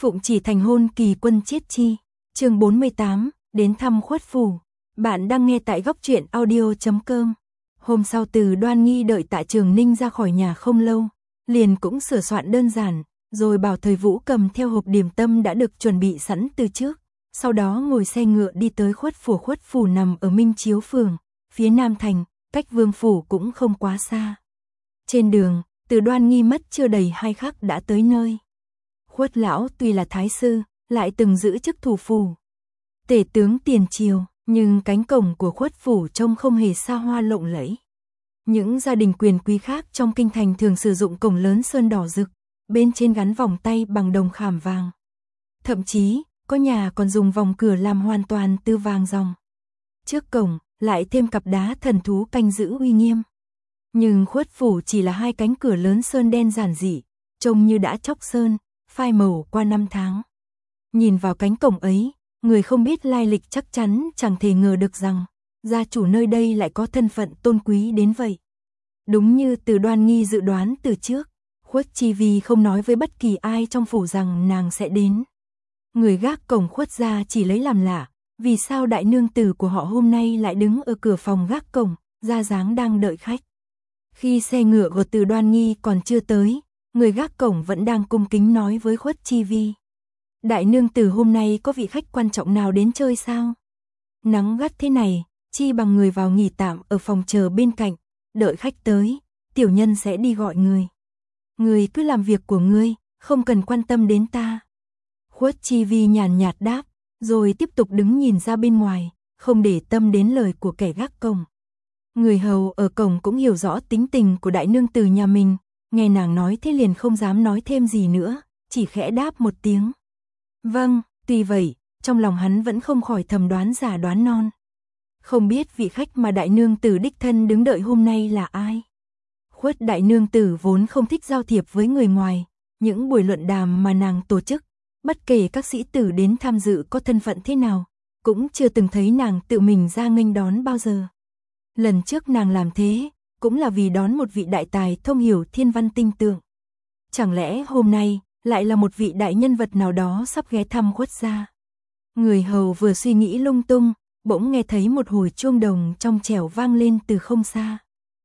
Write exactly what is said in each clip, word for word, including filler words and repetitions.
Phụng Chỉ thành hôn kỳ quân chiết chi. Chương bốn mươi tám, đến thăm khuất phủ. Bạn đang nghe tại góc truyện audio chấm com. Hôm sau Từ Đoan Nghi đợi Tạ Trường Ninh ra khỏi nhà không lâu, liền cũng sửa soạn đơn giản, rồi bảo Thời Vũ cầm theo hộp điểm tâm đã được chuẩn bị sẵn từ trước, sau đó ngồi xe ngựa đi tới khuất phủ. Khuất phủ nằm ở Minh Chiếu phường, phía Nam thành, cách Vương phủ cũng không quá xa. Trên đường, Từ Đoan Nghi mất chưa đầy hai khắc đã tới nơi. Khuất lão tuy là thái sư, lại từng giữ chức thủ phủ tể tướng tiền triều, nhưng cánh cổng của khuất phủ trông không hề xa hoa lộng lẫy. Những gia đình quyền quý khác trong kinh thành thường sử dụng cổng lớn sơn đỏ rực, bên trên gắn vòng tay bằng đồng khảm vàng. Thậm chí, có nhà còn dùng vòng cửa làm hoàn toàn từ vàng ròng. Trước cổng, lại thêm cặp đá thần thú canh giữ uy nghiêm. Nhưng khuất phủ chỉ là hai cánh cửa lớn sơn đen giản dị, trông như đã chóc sơn, phai màu qua năm tháng. Nhìn vào cánh cổng ấy, người không biết lai lịch chắc chắn chẳng thể ngờ được rằng gia chủ nơi đây lại có thân phận tôn quý đến vậy. Đúng như Từ Đoan Nghi dự đoán từ trước, Khuất Chi Vi không nói với bất kỳ ai trong phủ rằng nàng sẽ đến. Người gác cổng Khuất gia chỉ lấy làm lạ, vì sao đại nương tử của họ hôm nay lại đứng ở cửa phòng gác cổng, ra dáng đang đợi khách. Khi xe ngựa của Từ Đoan Nghi còn chưa tới, người gác cổng vẫn đang cung kính nói với Khuất Chi Vi: đại nương tử hôm nay có vị khách quan trọng nào đến chơi sao? Nắng gắt thế này, chi bằng người vào nghỉ tạm ở phòng chờ bên cạnh, đợi khách tới, tiểu nhân sẽ đi gọi người. Người cứ làm việc của ngươi, không cần quan tâm đến ta. Khuất Chi Vi nhàn nhạt đáp, rồi tiếp tục đứng nhìn ra bên ngoài, không để tâm đến lời của kẻ gác cổng. Người hầu ở cổng cũng hiểu rõ tính tình của đại nương tử nhà mình, nghe nàng nói thế liền không dám nói thêm gì nữa, chỉ khẽ đáp một tiếng. Vâng, tuy vậy, trong lòng hắn vẫn không khỏi thầm đoán giả đoán non. Không biết vị khách mà đại nương tử đích thân đứng đợi hôm nay là ai. Khuất đại nương tử vốn không thích giao thiệp với người ngoài, những buổi luận đàm mà nàng tổ chức, bất kể các sĩ tử đến tham dự có thân phận thế nào, cũng chưa từng thấy nàng tự mình ra nghênh đón bao giờ. Lần trước nàng làm thế, cũng là vì đón một vị đại tài thông hiểu thiên văn tinh tượng. Chẳng lẽ hôm nay lại là một vị đại nhân vật nào đó sắp ghé thăm Khuất gia? Người hầu vừa suy nghĩ lung tung, bỗng nghe thấy một hồi chuông đồng trong trẻo vang lên từ không xa.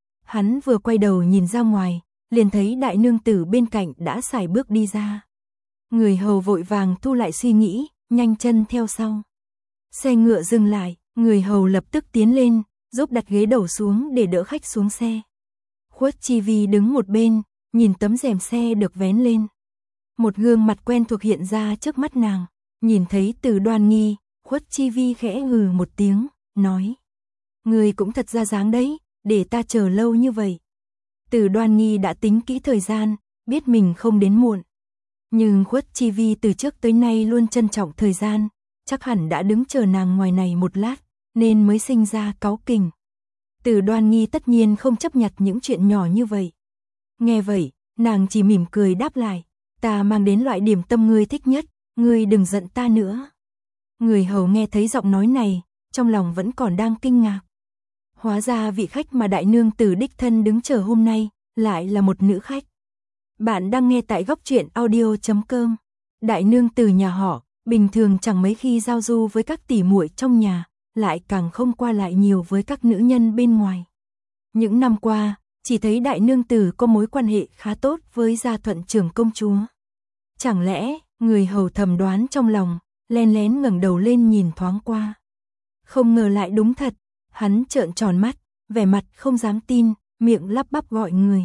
Hắn vừa quay đầu nhìn ra ngoài, liền thấy đại nương tử bên cạnh đã sải bước đi ra. Người hầu vội vàng thu lại suy nghĩ, nhanh chân theo sau. Xe ngựa dừng lại, người hầu lập tức tiến lên, giúp đặt ghế đầu xuống để đỡ khách xuống xe. Khuất Chi Vi đứng một bên, nhìn tấm rèm xe được vén lên. Một gương mặt quen thuộc hiện ra trước mắt nàng, nhìn thấy Từ Đoan Nghi, Khuất Chi Vi khẽ hừ một tiếng, nói: người cũng thật ra dáng đấy, để ta chờ lâu như vậy. Từ Đoan Nghi đã tính kỹ thời gian, biết mình không đến muộn. Nhưng Khuất Chi Vi từ trước tới nay luôn trân trọng thời gian, chắc hẳn đã đứng chờ nàng ngoài này một lát, nên mới sinh ra cáu kỉnh. Từ Đoan Nghi tất nhiên không chấp nhặt những chuyện nhỏ như vậy. Nghe vậy, nàng chỉ mỉm cười đáp lại: ta mang đến loại điểm tâm ngươi thích nhất, ngươi đừng giận ta nữa. Người hầu nghe thấy giọng nói này, trong lòng vẫn còn đang kinh ngạc. Hóa ra vị khách mà đại nương tử đích thân đứng chờ hôm nay, lại là một nữ khách. Bạn đang nghe tại góc truyện audio chấm com. Đại nương tử nhà họ, bình thường chẳng mấy khi giao du với các tỷ muội trong nhà, lại càng không qua lại nhiều với các nữ nhân bên ngoài. Những năm qua, chỉ thấy đại nương tử có mối quan hệ khá tốt với Gia Thuận trưởng công chúa. Chẳng lẽ, người hầu thầm đoán trong lòng, len lén ngẩng đầu lên nhìn thoáng qua. Không ngờ lại đúng thật, hắn trợn tròn mắt, vẻ mặt không dám tin, miệng lắp bắp gọi người.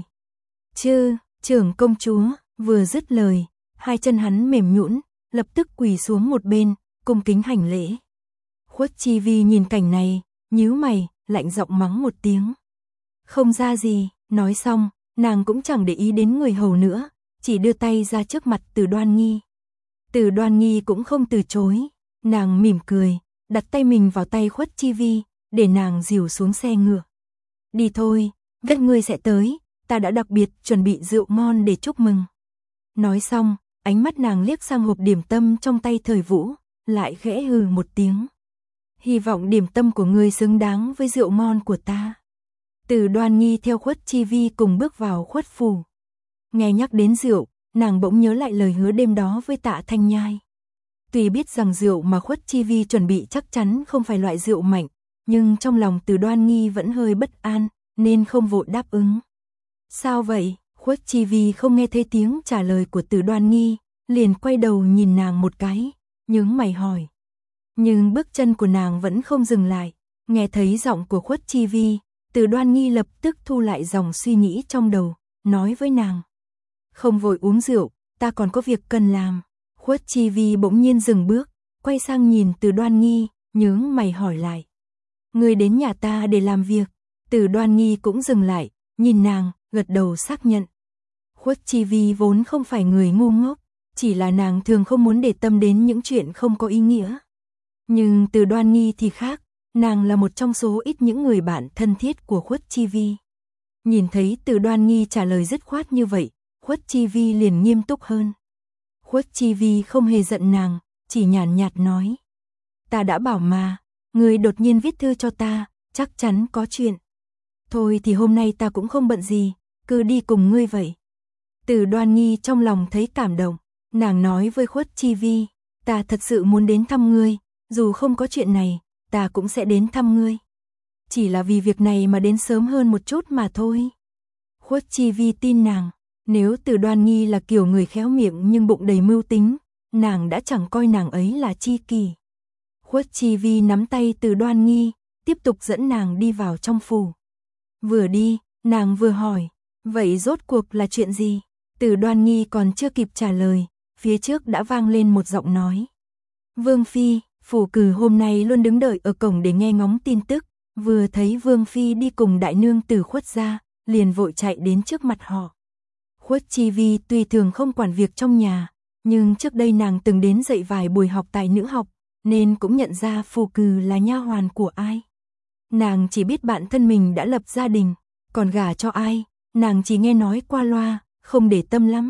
Chứ, trưởng công chúa, vừa dứt lời, hai chân hắn mềm nhũn, lập tức quỳ xuống một bên, cung kính hành lễ. Khuất Chi Vi nhìn cảnh này, nhíu mày, lạnh giọng mắng một tiếng. Không ra gì, nói xong, nàng cũng chẳng để ý đến người hầu nữa, chỉ đưa tay ra trước mặt Từ Đoan Nghi. Từ Đoan Nghi cũng không từ chối, nàng mỉm cười, đặt tay mình vào tay Khuất Chi Vi, để nàng dìu xuống xe ngựa. Đi thôi, ghét ngươi sẽ tới, ta đã đặc biệt chuẩn bị rượu ngon để chúc mừng. Nói xong, ánh mắt nàng liếc sang hộp điểm tâm trong tay Thời Vũ, lại khẽ hừ một tiếng. Hy vọng điểm tâm của ngươi xứng đáng với rượu ngon của ta. Từ Đoan Nghi theo Khuất Chi Vi cùng bước vào khuất phủ. Nghe nhắc đến rượu, nàng bỗng nhớ lại lời hứa đêm đó với Tạ Thanh Nhai. Tuy biết rằng rượu mà Khuất Chi Vi chuẩn bị chắc chắn không phải loại rượu mạnh, nhưng trong lòng Từ Đoan Nghi vẫn hơi bất an, nên không vội đáp ứng. Sao vậy? Khuất Chi Vi không nghe thấy tiếng trả lời của Từ Đoan Nghi, liền quay đầu nhìn nàng một cái, nhướng mày hỏi. Nhưng bước chân của nàng vẫn không dừng lại, nghe thấy giọng của Khuất Chi Vi, Từ Đoan Nghi lập tức thu lại dòng suy nghĩ trong đầu, nói với nàng. Không vội uống rượu, ta còn có việc cần làm. Khuất Chi Vi bỗng nhiên dừng bước, quay sang nhìn Từ Đoan Nghi, nhướng mày hỏi lại. Ngươi đến nhà ta để làm việc. Từ Đoan Nghi cũng dừng lại, nhìn nàng, gật đầu xác nhận. Khuất Chi Vi vốn không phải người ngu ngốc, chỉ là nàng thường không muốn để tâm đến những chuyện không có ý nghĩa. Nhưng Từ Đoan Nghi thì khác, nàng là một trong số ít những người bạn thân thiết của Khuất Chi Vi. Nhìn thấy Từ Đoan Nghi trả lời dứt khoát như vậy, Khuất Chi Vi liền nghiêm túc hơn. Khuất Chi Vi không hề giận nàng, chỉ nhàn nhạt nói. Ta đã bảo mà, ngươi đột nhiên viết thư cho ta, chắc chắn có chuyện. Thôi thì hôm nay ta cũng không bận gì, cứ đi cùng ngươi vậy. Từ Đoan Nghi trong lòng thấy cảm động, nàng nói với Khuất Chi Vi, ta thật sự muốn đến thăm ngươi, dù không có chuyện này, ta cũng sẽ đến thăm ngươi. Chỉ là vì việc này mà đến sớm hơn một chút mà thôi. Khuất Chi Vi tin nàng, nếu Từ Đoan Nghi là kiểu người khéo miệng nhưng bụng đầy mưu tính, nàng đã chẳng coi nàng ấy là tri kỷ. Khuất Chi Vi nắm tay Từ Đoan Nghi, tiếp tục dẫn nàng đi vào trong phủ. Vừa đi, nàng vừa hỏi, vậy rốt cuộc là chuyện gì? Từ Đoan Nghi còn chưa kịp trả lời, phía trước đã vang lên một giọng nói. Vương Phi, phủ cử hôm nay luôn đứng đợi ở cổng để nghe ngóng tin tức, vừa thấy Vương Phi đi cùng đại nương Từ Khuất ra, liền vội chạy đến trước mặt họ. Khuất Chi Vi tuy thường không quản việc trong nhà, nhưng trước đây nàng từng đến dạy vài buổi học tài nữ học, nên cũng nhận ra phù cừ là nha hoàn của ai. Nàng chỉ biết bạn thân mình đã lập gia đình, còn gả cho ai, nàng chỉ nghe nói qua loa, không để tâm lắm.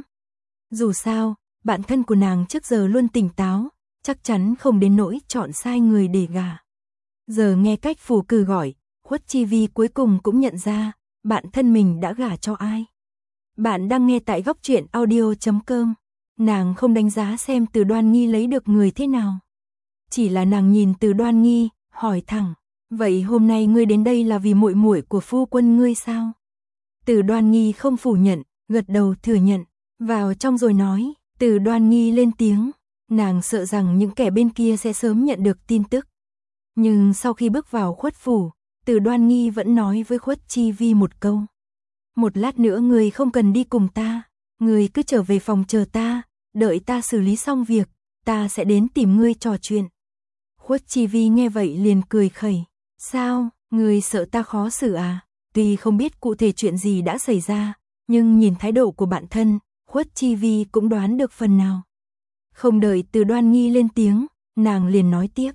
Dù sao, bạn thân của nàng trước giờ luôn tỉnh táo, chắc chắn không đến nỗi chọn sai người để gả. Giờ nghe cách phù cừ gọi, Khuất Chi Vi cuối cùng cũng nhận ra, bạn thân mình đã gả cho ai. Bạn đang nghe tại góc truyện audio chấm com. Nàng không đánh giá xem Từ Đoan Nghi lấy được người thế nào. Chỉ là nàng nhìn Từ Đoan Nghi, hỏi thẳng, vậy hôm nay ngươi đến đây là vì muội muội của phu quân ngươi sao? Từ Đoan Nghi không phủ nhận, gật đầu thừa nhận, vào trong rồi nói. Từ Đoan Nghi lên tiếng, nàng sợ rằng những kẻ bên kia sẽ sớm nhận được tin tức. Nhưng sau khi bước vào Khuất phủ, Từ Đoan Nghi vẫn nói với Khuất Chi Vi một câu. Một lát nữa ngươi không cần đi cùng ta, ngươi cứ trở về phòng chờ ta, đợi ta xử lý xong việc, ta sẽ đến tìm ngươi trò chuyện. Khuất Chi Vi nghe vậy liền cười khẩy, sao, ngươi sợ ta khó xử à? Tuy không biết cụ thể chuyện gì đã xảy ra, nhưng nhìn thái độ của bạn thân, Khuất Chi Vi cũng đoán được phần nào. Không đợi Từ Đoan Nghi lên tiếng, nàng liền nói tiếp.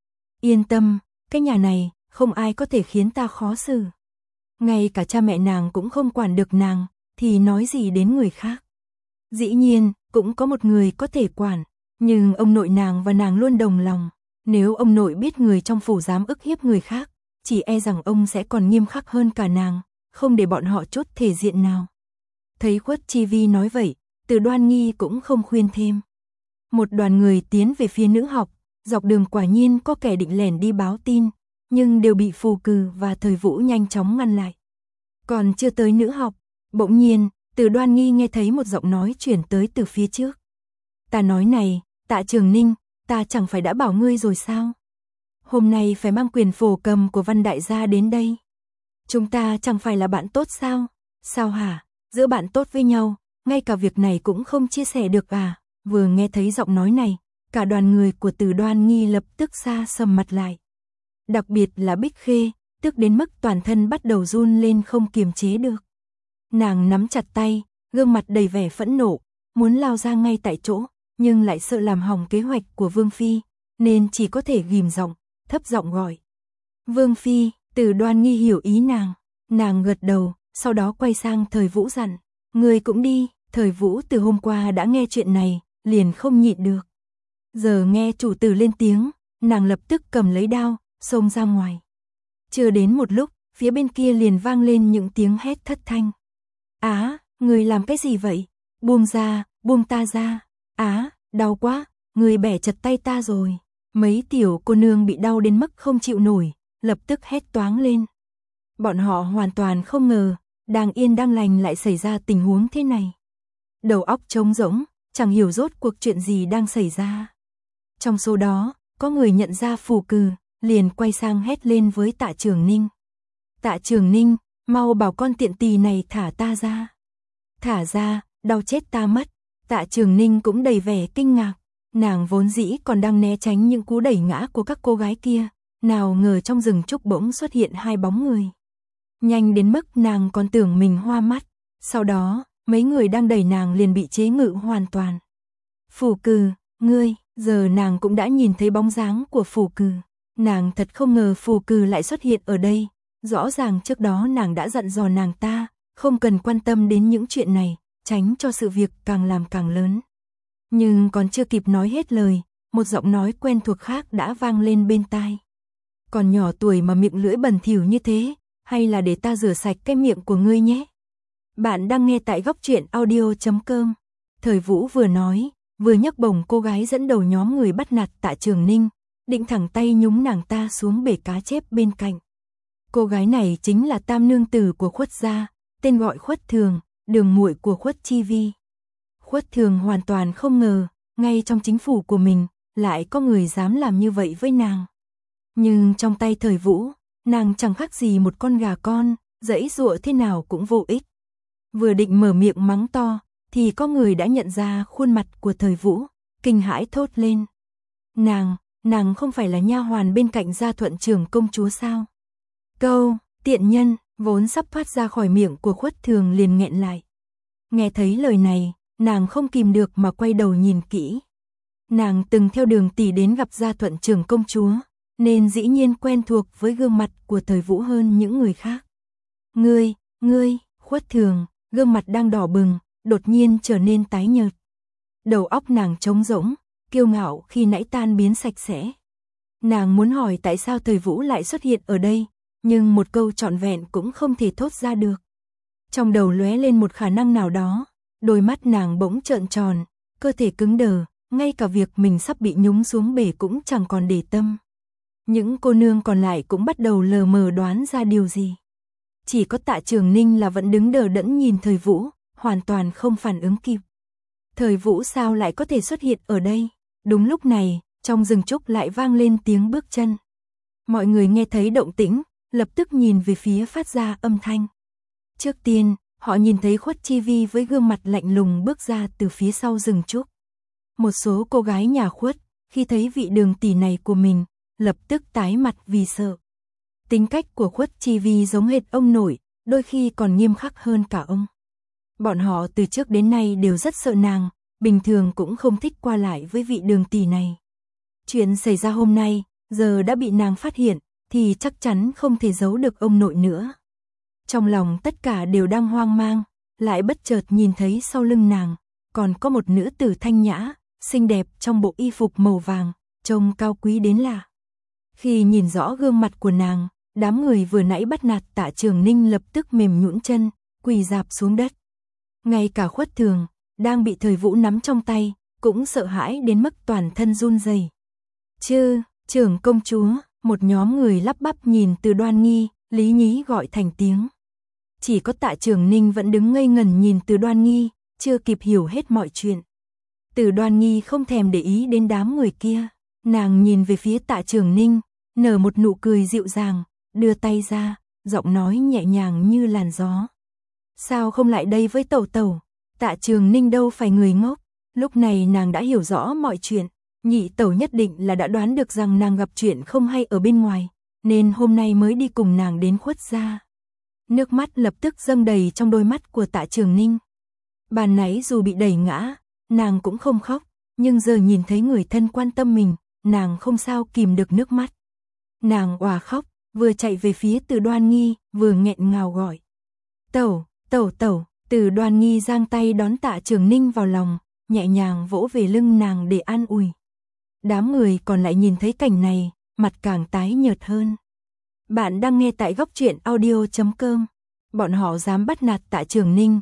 Yên tâm, cái nhà này, không ai có thể khiến ta khó xử. Ngay cả cha mẹ nàng cũng không quản được nàng, thì nói gì đến người khác. Dĩ nhiên, cũng có một người có thể quản, nhưng ông nội nàng và nàng luôn đồng lòng. Nếu ông nội biết người trong phủ dám ức hiếp người khác, chỉ e rằng ông sẽ còn nghiêm khắc hơn cả nàng, không để bọn họ chốt thể diện nào. Thấy Khuất Chi Vi nói vậy, Từ Đoan Nghi cũng không khuyên thêm. Một đoàn người tiến về phía nữ học, dọc đường quả nhiên có kẻ định lẻn đi báo tin, nhưng đều bị phù cừ và Thời Vũ nhanh chóng ngăn lại. Còn chưa tới nữ học, bỗng nhiên, Từ Đoan Nghi nghe thấy một giọng nói chuyển tới từ phía trước. Ta nói này, Tạ Trường Ninh, ta chẳng phải đã bảo ngươi rồi sao? Hôm nay phải mang quyền phổ cầm của Văn đại gia đến đây. Chúng ta chẳng phải là bạn tốt sao? Sao hả? Giữa bạn tốt với nhau, ngay cả việc này cũng không chia sẻ được à? Vừa nghe thấy giọng nói này, cả đoàn người của Từ Đoan Nghi lập tức xa sầm mặt lại. Đặc biệt là Bích Khê, tức đến mức toàn thân bắt đầu run lên không kiềm chế được. Nàng nắm chặt tay, gương mặt đầy vẻ phẫn nộ, muốn lao ra ngay tại chỗ, nhưng lại sợ làm hỏng kế hoạch của Vương Phi, nên chỉ có thể ghim giọng, thấp giọng gọi. Vương Phi, Từ Đoan Nghi hiểu ý nàng, nàng gật đầu, sau đó quay sang Thời Vũ dặn, người cũng đi. Thời Vũ từ hôm qua đã nghe chuyện này, liền không nhịn được. Giờ nghe chủ tử lên tiếng, nàng lập tức cầm lấy đao, xông ra ngoài. Chưa đến một lúc, phía bên kia liền vang lên những tiếng hét thất thanh. Á, người làm cái gì vậy? buông ra, buông ta ra. Á, đau quá, người bẻ chật tay ta rồi. Mấy tiểu cô nương bị đau đến mức không chịu nổi, lập tức hét toáng lên. Bọn họ hoàn toàn không ngờ, đang yên đang lành lại xảy ra tình huống thế này. Đầu óc trống rỗng, chẳng hiểu rốt cuộc chuyện gì đang xảy ra. Trong số đó, có người nhận ra Phù Cừ, liền quay sang hét lên với Tạ Trường Ninh. Tạ Trường Ninh, mau bảo con tiện tỳ này thả ta ra. Thả ra, đau chết ta mất. Tạ Trường Ninh cũng đầy vẻ kinh ngạc. Nàng vốn dĩ còn đang né tránh những cú đẩy ngã của các cô gái kia, nào ngờ trong rừng trúc bỗng xuất hiện hai bóng người. Nhanh đến mức nàng còn tưởng mình hoa mắt. Sau đó, mấy người đang đẩy nàng liền bị chế ngự hoàn toàn. Phù Cừ, ngươi, giờ nàng cũng đã nhìn thấy bóng dáng của Phù Cừ. Nàng thật không ngờ Phù Cừ lại xuất hiện ở đây. Rõ ràng trước đó nàng đã dặn dò nàng ta, không cần quan tâm đến những chuyện này, tránh cho sự việc càng làm càng lớn. Nhưng còn chưa kịp nói hết lời, một giọng nói quen thuộc khác đã vang lên bên tai. Còn nhỏ tuổi mà miệng lưỡi bẩn thỉu như thế, hay là để ta rửa sạch cái miệng của ngươi nhé. Bạn đang nghe tại góc truyện audio chấm com. Thời Vũ vừa nói, vừa nhấc bổng cô gái dẫn đầu nhóm người bắt nạt Tạ Trường Ninh, định thẳng tay nhúng nàng ta xuống bể cá chép bên cạnh. Cô gái này chính là tam nương tử của Khuất gia, tên gọi Khuất Thường, đường muội của Khuất Chi Vi. Khuất Thường hoàn toàn không ngờ, ngay trong chính phủ của mình, lại có người dám làm như vậy với nàng. Nhưng trong tay Thời Vũ, nàng chẳng khác gì một con gà con, giãy giụa thế nào cũng vô ích. Vừa định mở miệng mắng to, thì có người đã nhận ra khuôn mặt của Thời Vũ, kinh hãi thốt lên. Nàng, nàng không phải là nha hoàn bên cạnh Gia Thuận trưởng công chúa sao? Câu, tiện nhân, vốn sắp thoát ra khỏi miệng của Khuất Thường liền nghẹn lại. Nghe thấy lời này, nàng không kìm được mà quay đầu nhìn kỹ. Nàng từng theo Đường tỷ đến gặp Gia Thuận trưởng công chúa, nên dĩ nhiên quen thuộc với gương mặt của Thời Vũ hơn những người khác. Ngươi, ngươi, Khuất Thường, gương mặt đang đỏ bừng, đột nhiên trở nên tái nhợt. Đầu óc nàng trống rỗng, kiêu ngạo khi nãy tan biến sạch sẽ. Nàng muốn hỏi tại sao Thời Vũ lại xuất hiện ở đây, nhưng một câu trọn vẹn cũng không thể thốt ra được. Trong đầu lóe lên một khả năng nào đó, đôi mắt nàng bỗng trợn tròn, cơ thể cứng đờ, ngay cả việc mình sắp bị nhúng xuống bể cũng chẳng còn để tâm. Những cô nương còn lại cũng bắt đầu lờ mờ đoán ra điều gì. Chỉ có Tạ Trường Ninh là vẫn đứng đờ đẫn nhìn Thời Vũ, hoàn toàn không phản ứng kịp. Thời Vũ sao lại có thể xuất hiện ở đây? Đúng lúc này, trong rừng trúc lại vang lên tiếng bước chân. Mọi người nghe thấy động tĩnh, lập tức nhìn về phía phát ra âm thanh. Trước tiên, họ nhìn thấy Khuất Chi Vi với gương mặt lạnh lùng bước ra từ phía sau rừng trúc. Một số cô gái nhà Khuất, khi thấy vị Đường tỷ này của mình, lập tức tái mặt vì sợ. Tính cách của Khuất Chi Vi giống hệt ông nội, đôi khi còn nghiêm khắc hơn cả ông. Bọn họ từ trước đến nay đều rất sợ nàng, bình thường cũng không thích qua lại với vị Đường tỷ này. Chuyện xảy ra hôm nay, giờ đã bị nàng phát hiện, thì chắc chắn không thể giấu được ông nội nữa. Trong lòng tất cả đều đang hoang mang, lại bất chợt nhìn thấy sau lưng nàng, còn có một nữ tử thanh nhã, xinh đẹp trong bộ y phục màu vàng, trông cao quý đến lạ. Khi nhìn rõ gương mặt của nàng, đám người vừa nãy bắt nạt Tạ Trường Ninh lập tức mềm nhũn chân, quỳ rạp xuống đất. Ngay cả Khuất Thường, đang bị Thời Vũ nắm trong tay, cũng sợ hãi đến mức toàn thân run rẩy. Chứ, trưởng công chúa, một nhóm người lắp bắp nhìn Từ Đoan Nghi, Lý Nhí gọi thành tiếng. Chỉ có Tạ Trường Ninh vẫn đứng ngây ngẩn nhìn Từ Đoan Nghi, chưa kịp hiểu hết mọi chuyện. Từ Đoan Nghi không thèm để ý đến đám người kia, nàng nhìn về phía Tạ Trường Ninh, nở một nụ cười dịu dàng, đưa tay ra, giọng nói nhẹ nhàng như làn gió. Sao không lại đây với tẩu tẩu? Tạ Trường Ninh đâu phải người ngốc, lúc này nàng đã hiểu rõ mọi chuyện, nhị tẩu nhất định là đã đoán được rằng nàng gặp chuyện không hay ở bên ngoài, nên hôm nay mới đi cùng nàng đến Khuất gia. Nước mắt lập tức dâng đầy trong đôi mắt của Tạ Trường Ninh. Ban nãy dù bị đẩy ngã, nàng cũng không khóc, nhưng giờ nhìn thấy người thân quan tâm mình, nàng không sao kìm được nước mắt. Nàng òa khóc, vừa chạy về phía Từ Đoan Nghi, vừa nghẹn ngào gọi. Tẩu, tẩu tẩu, Từ Đoan Nghi giang tay đón Tạ Trường Ninh vào lòng, nhẹ nhàng vỗ về lưng nàng để an ủi. Đám người còn lại nhìn thấy cảnh này, mặt càng tái nhợt hơn. Bạn đang nghe tại góc truyện audio chấm com. Bọn họ dám bắt nạt Tạ Trường Ninh,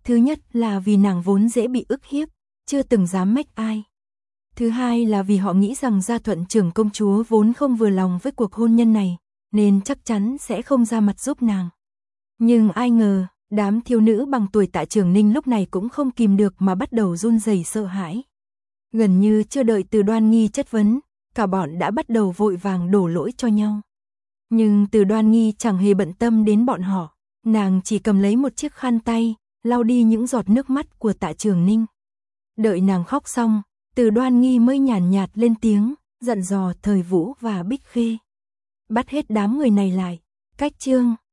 Thứ nhất là vì nàng vốn dễ bị ức hiếp, chưa từng dám mách ai. Thứ hai là vì họ nghĩ rằng Gia Thuận trưởng công chúa vốn không vừa lòng với cuộc hôn nhân này, nên chắc chắn sẽ không ra mặt giúp nàng. Nhưng ai ngờ, đám thiếu nữ bằng tuổi Tạ Trường Ninh lúc này cũng không kìm được mà bắt đầu run rẩy sợ hãi. Gần như chưa đợi Từ Đoan Nghi chất vấn, cả bọn đã bắt đầu vội vàng đổ lỗi cho nhau. Nhưng Từ Đoan Nghi chẳng hề bận tâm đến bọn họ, nàng chỉ cầm lấy một chiếc khăn tay, lau đi những giọt nước mắt của Tạ Trường Ninh. Đợi nàng khóc xong, Từ Đoan Nghi mới nhàn nhạt lên tiếng, dặn dò Thời Vũ và Bích Khê. Bắt hết đám người này lại, cách chương.